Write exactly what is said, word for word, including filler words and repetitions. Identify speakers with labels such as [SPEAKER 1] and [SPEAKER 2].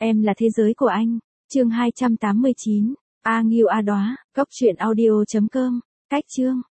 [SPEAKER 1] Em là thế giới của anh. Chương hai trăm tám mươi chín. A Ngưu A Đóa, Cốc truyện audio chấm com. Cách chương.